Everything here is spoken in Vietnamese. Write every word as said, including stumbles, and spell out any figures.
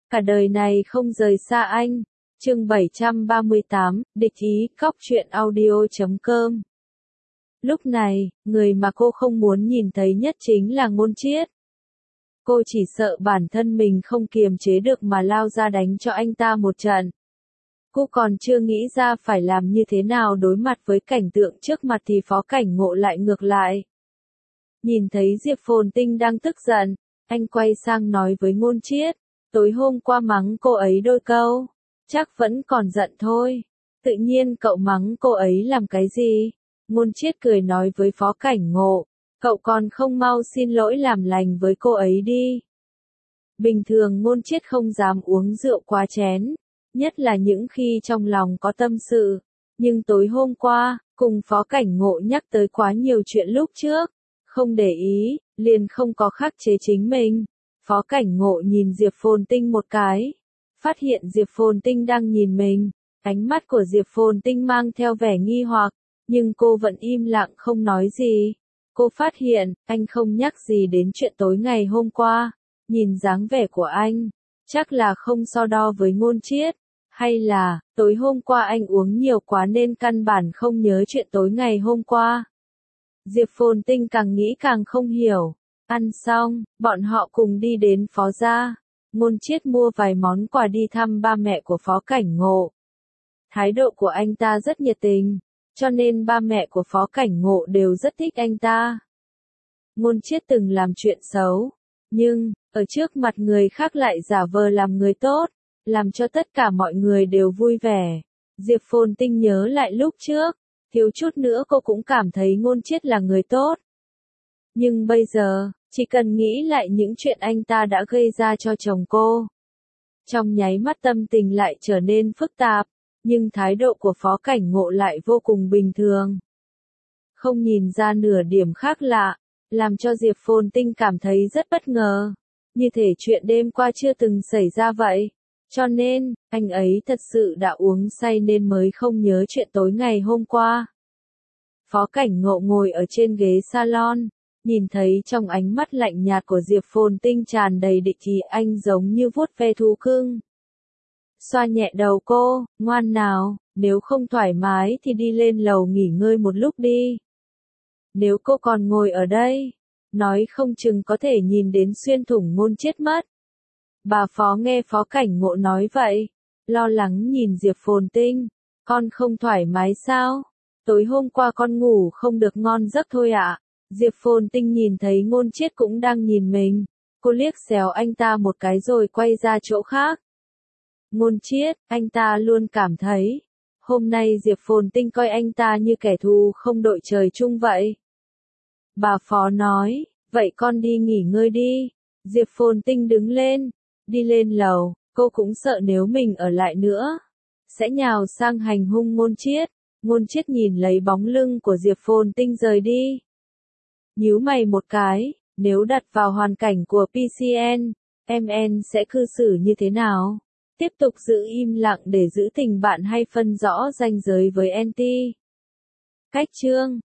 cả đời này không rời xa anh. Chương bảy trăm ba mươi tám, địch ý, cóc truyện audio chấm com. Lúc này, người mà cô không muốn nhìn thấy nhất chính là Ngôn Chiết. Cô chỉ sợ bản thân mình không kiềm chế được mà lao ra đánh cho anh ta một trận. Cô còn chưa nghĩ ra phải làm như thế nào đối mặt với cảnh tượng trước mặt thì Phó Cảnh Ngộ lại ngược lại. Nhìn thấy Diệp Phồn Tinh đang tức giận, anh quay sang nói với Ngôn Chiết, tối hôm qua mắng cô ấy đôi câu, chắc vẫn còn giận thôi. Tự nhiên cậu mắng cô ấy làm cái gì? Ngôn Chiết cười nói với Phó Cảnh Ngộ, cậu còn không mau xin lỗi làm lành với cô ấy đi. Bình thường Ngôn Chiết không dám uống rượu quá chén, nhất là những khi trong lòng có tâm sự. Nhưng tối hôm qua, cùng Phó Cảnh Ngộ nhắc tới quá nhiều chuyện lúc trước, không để ý, liền không có khắc chế chính mình. Phó Cảnh Ngộ nhìn Diệp Phồn Tinh một cái, phát hiện Diệp Phồn Tinh đang nhìn mình, ánh mắt của Diệp Phồn Tinh mang theo vẻ nghi hoặc, nhưng cô vẫn im lặng không nói gì. Cô phát hiện, anh không nhắc gì đến chuyện tối ngày hôm qua, nhìn dáng vẻ của anh, chắc là không so đo với Ngôn Chiết, hay là, tối hôm qua anh uống nhiều quá nên căn bản không nhớ chuyện tối ngày hôm qua. Diệp Phồn Tinh càng nghĩ càng không hiểu. Ăn xong, bọn họ cùng đi đến Phó gia. Ngôn Chiết mua vài món quà đi thăm ba mẹ của Phó Cảnh Ngộ. Thái độ của anh ta rất nhiệt tình, cho nên ba mẹ của Phó Cảnh Ngộ đều rất thích anh ta. Ngôn Chiết từng làm chuyện xấu, nhưng, ở trước mặt người khác lại giả vờ làm người tốt, làm cho tất cả mọi người đều vui vẻ. Diệp Phồn Tinh nhớ lại lúc trước, thiếu chút nữa cô cũng cảm thấy Ngôn Chiết là người tốt. Nhưng bây giờ, chỉ cần nghĩ lại những chuyện anh ta đã gây ra cho chồng cô, trong nháy mắt tâm tình lại trở nên phức tạp, nhưng thái độ của Phó Cảnh Ngộ lại vô cùng bình thường. Không nhìn ra nửa điểm khác lạ, làm cho Diệp Phồn Tinh cảm thấy rất bất ngờ, như thể chuyện đêm qua chưa từng xảy ra vậy. Cho nên, anh ấy thật sự đã uống say nên mới không nhớ chuyện tối ngày hôm qua. Phó Cảnh Ngộ ngồi ở trên ghế salon, nhìn thấy trong ánh mắt lạnh nhạt của Diệp Phồn Tinh tràn đầy địch ý, anh giống như vuốt ve thú cưng. Xoa nhẹ đầu cô, ngoan nào, nếu không thoải mái thì đi lên lầu nghỉ ngơi một lúc đi. Nếu cô còn ngồi ở đây, nói không chừng có thể nhìn đến xuyên thủng Ngôn Chiết mất. Bà Phó nghe Phó Cảnh Ngộ nói vậy, lo lắng nhìn Diệp Phồn Tinh, con không thoải mái sao? Tối hôm qua con ngủ không được ngon giấc thôi ạ. Diệp Phồn Tinh nhìn thấy Ngôn Chiết cũng đang nhìn mình, cô liếc xéo anh ta một cái rồi quay ra chỗ khác. Ngôn Chiết, anh ta luôn cảm thấy, hôm nay Diệp Phồn Tinh coi anh ta như kẻ thù không đội trời chung vậy. Bà Phó nói, vậy con đi nghỉ ngơi đi. Diệp Phồn Tinh đứng lên, đi lên lầu, cô cũng sợ nếu mình ở lại nữa, sẽ nhào sang hành hung Ngôn Chiết. Ngôn Chiết nhìn lấy bóng lưng của Diệp Phồn Tinh rời đi. Nhíu mày một cái, nếu đặt vào hoàn cảnh của pê xê en, em en sẽ cư xử như thế nào? Tiếp tục giữ im lặng để giữ tình bạn hay phân rõ ranh giới với en tê? Cách chương